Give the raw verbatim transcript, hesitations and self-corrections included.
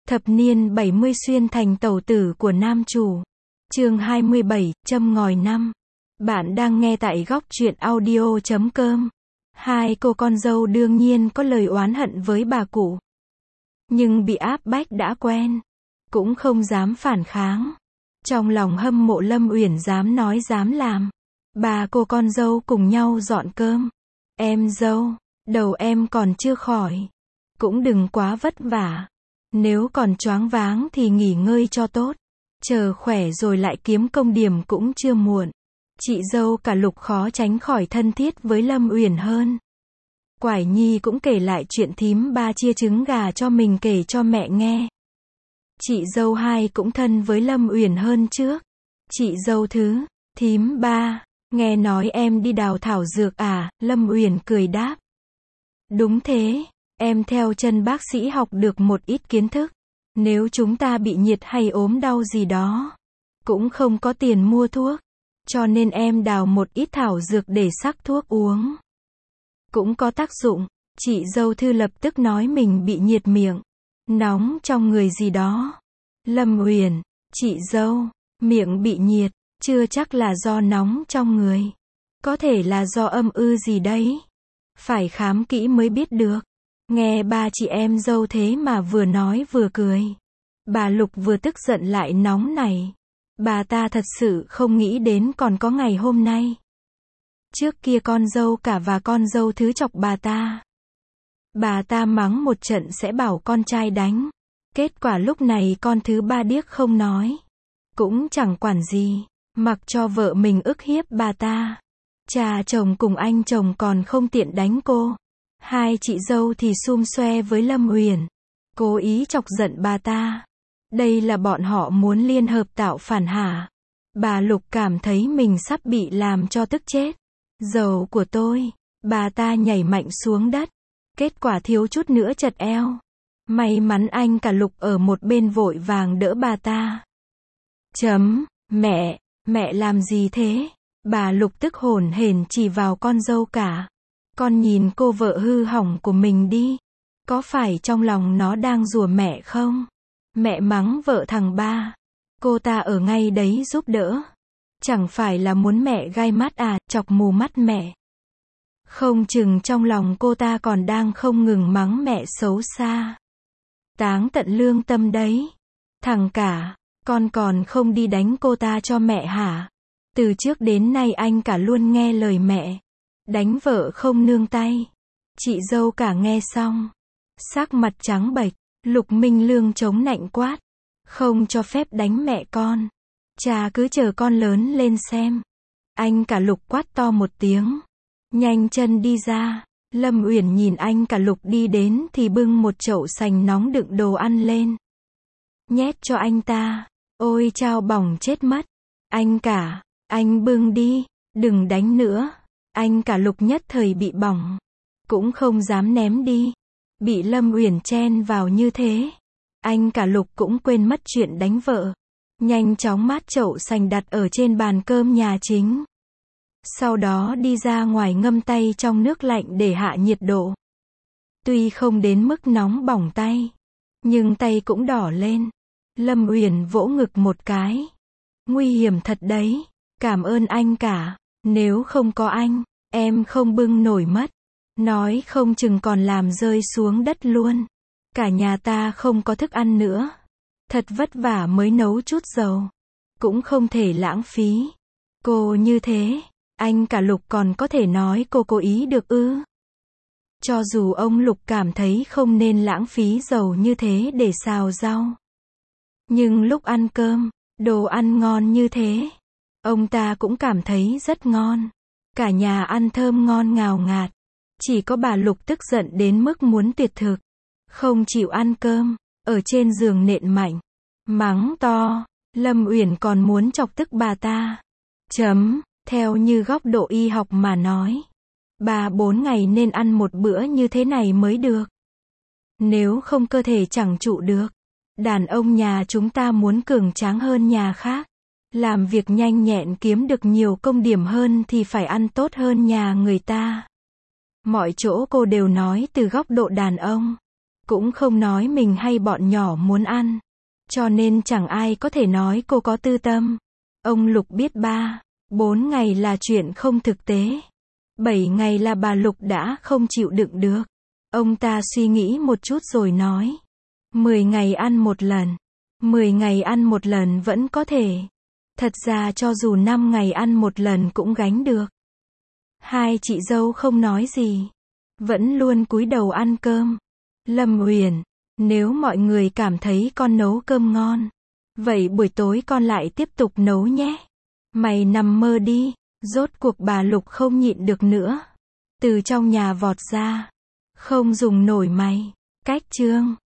Thập niên bảy mươi xuyên thành tẩu tử của nam chủ. Chương hai mươi bảy, châm ngòi năm. Bạn đang nghe tại góc truyện audio chấm com. Hai cô con dâu đương nhiên có lời oán hận với bà cụ. Nhưng bị áp bách đã quen. Cũng không dám phản kháng. Trong lòng hâm mộ Lâm Uyển dám nói dám làm. Bà cô con dâu cùng nhau dọn cơm. Em dâu, đầu em còn chưa khỏi. Cũng đừng quá vất vả. Nếu còn choáng váng thì nghỉ ngơi cho tốt. Chờ khỏe rồi lại kiếm công điểm cũng chưa muộn. Chị dâu cả Lục khó tránh khỏi thân thiết với Lâm Uyển hơn. Quải Nhi cũng kể lại chuyện thím ba chia trứng gà cho mình kể cho mẹ nghe. Chị dâu hai cũng thân với Lâm Uyển hơn trước. Chị dâu thứ, thím ba, nghe nói em đi đào thảo dược à, Lâm Uyển cười đáp. Đúng thế, em theo chân bác sĩ học được một ít kiến thức. Nếu chúng ta bị nhiệt hay ốm đau gì đó, cũng không có tiền mua thuốc. Cho nên em đào một ít thảo dược để sắc thuốc uống. Cũng có tác dụng. Chị dâu Thư lập tức nói mình bị nhiệt miệng, nóng trong người gì đó. Lâm Uyển, chị dâu, miệng bị nhiệt, chưa chắc là do nóng trong người. Có thể là do âm ư gì đấy. Phải khám kỹ mới biết được. Nghe ba chị em dâu thế mà vừa nói vừa cười. Bà Lục vừa tức giận lại nóng này. Bà ta thật sự không nghĩ đến còn có ngày hôm nay. Trước kia con dâu cả và con dâu thứ chọc bà ta. Bà ta mắng một trận sẽ bảo con trai đánh. Kết quả lúc này con thứ ba điếc không nói. Cũng chẳng quản gì. Mặc cho vợ mình ức hiếp bà ta. Cha chồng cùng anh chồng còn không tiện đánh cô. Hai chị dâu thì sum xoe với Lâm Uyển. Cố ý chọc giận bà ta. Đây là bọn họ muốn liên hợp tạo phản hả? Bà Lục cảm thấy mình sắp bị làm cho tức chết. Dầu của tôi. Bà ta nhảy mạnh xuống đất. Kết quả thiếu chút nữa chật eo. May mắn anh cả Lục ở một bên vội vàng đỡ bà ta. Chấm, mẹ, mẹ làm gì thế? Bà Lục tức hổn hển chỉ vào con dâu cả. Con nhìn cô vợ hư hỏng của mình đi. Có phải trong lòng nó đang rủa mẹ không? Mẹ mắng vợ thằng ba. Cô ta ở ngay đấy giúp đỡ. Chẳng phải là muốn mẹ gai mắt à, chọc mù mắt mẹ. Không chừng trong lòng cô ta còn đang không ngừng mắng mẹ xấu xa. Táng tận lương tâm đấy. Thằng cả, con còn không đi đánh cô ta cho mẹ hả? Từ trước đến nay anh cả luôn nghe lời mẹ. Đánh vợ không nương tay. Chị dâu cả nghe xong. Sắc mặt trắng bệch. Lục Minh Lương chống nạnh quát. Không cho phép đánh mẹ con. Cha cứ chờ con lớn lên xem. Anh cả Lục quát to một tiếng. Nhanh chân đi ra. Lâm Uyển nhìn anh cả Lục đi đến thì bưng một chậu sành nóng đựng đồ ăn lên. Nhét cho anh ta. Ôi chao bỏng chết mất. Anh cả, anh bưng đi. Đừng đánh nữa. Anh cả Lục nhất thời bị bỏng. Cũng không dám ném đi. Bị Lâm Uyển chen vào như thế. Anh cả Lục cũng quên mất chuyện đánh vợ. Nhanh chóng mát chậu sành đặt ở trên bàn cơm nhà chính. Sau đó đi ra ngoài ngâm tay trong nước lạnh để hạ nhiệt độ. Tuy không đến mức nóng bỏng tay, nhưng tay cũng đỏ lên. Lâm Uyển vỗ ngực một cái. Nguy hiểm thật đấy. Cảm ơn anh cả. Nếu không có anh, em không bưng nổi mất. Nói không chừng còn làm rơi xuống đất luôn. Cả nhà ta không có thức ăn nữa. Thật vất vả mới nấu chút dầu. Cũng không thể lãng phí. Cô như thế, anh cả Lục còn có thể nói cô cố ý được ư? Cho dù ông Lục cảm thấy không nên lãng phí dầu như thế để xào rau. Nhưng lúc ăn cơm, đồ ăn ngon như thế, ông ta cũng cảm thấy rất ngon. Cả nhà ăn thơm ngon ngào ngạt. Chỉ có bà Lục tức giận đến mức muốn tuyệt thực. Không chịu ăn cơm. Ở trên giường nện mạnh. Mắng to. Lâm Uyển còn muốn chọc tức bà ta. Chấm. Theo như góc độ y học mà nói. Ba bốn ngày nên ăn một bữa như thế này mới được. Nếu không cơ thể chẳng trụ được. Đàn ông nhà chúng ta muốn cường tráng hơn nhà khác. Làm việc nhanh nhẹn kiếm được nhiều công điểm hơn thì phải ăn tốt hơn nhà người ta. Mọi chỗ cô đều nói từ góc độ đàn ông. cũng không nói mình hay bọn nhỏ muốn ăn. Cho nên chẳng ai có thể nói cô có tư tâm. Ông Lục biết ba, bốn ngày là chuyện không thực tế. Bảy ngày là bà Lục đã không chịu đựng được. Ông ta suy nghĩ một chút rồi nói. Mười ngày ăn một lần. Mười ngày ăn một lần vẫn có thể. Thật ra cho dù năm ngày ăn một lần cũng gánh được. Hai chị dâu không nói gì. Vẫn luôn cúi đầu ăn cơm. Lâm Uyển, nếu mọi người cảm thấy con nấu cơm ngon, vậy buổi tối con lại tiếp tục nấu nhé. Mày nằm mơ đi. Rốt cuộc bà Lục không nhịn được nữa. Từ trong nhà vọt ra. Không dùng nổi mày. Cách chương